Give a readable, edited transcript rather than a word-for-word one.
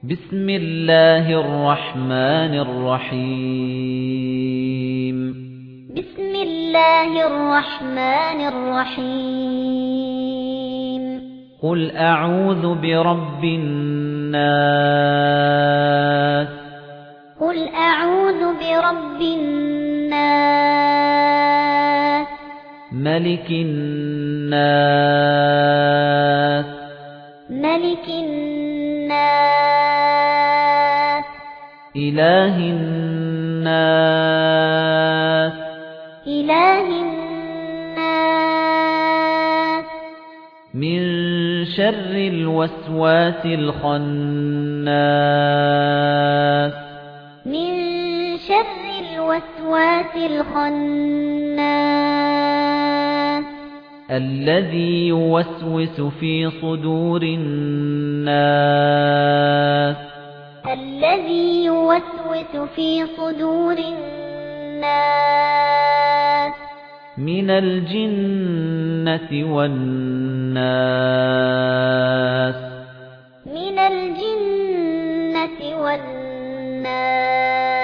بسم الله الرحمن الرحيم بسم الله الرحمن الرحيم قل أعوذ برب الناس قل أعوذ برب الناس ملك الناس ملك الناس إله الناس إله الناس من شر الوسواس الخناس من شر الوسواس الخناس الذي يوسوس في صدور الناس الذي يوسوس في صدور الناس من الجنة والناس من الجنة والناس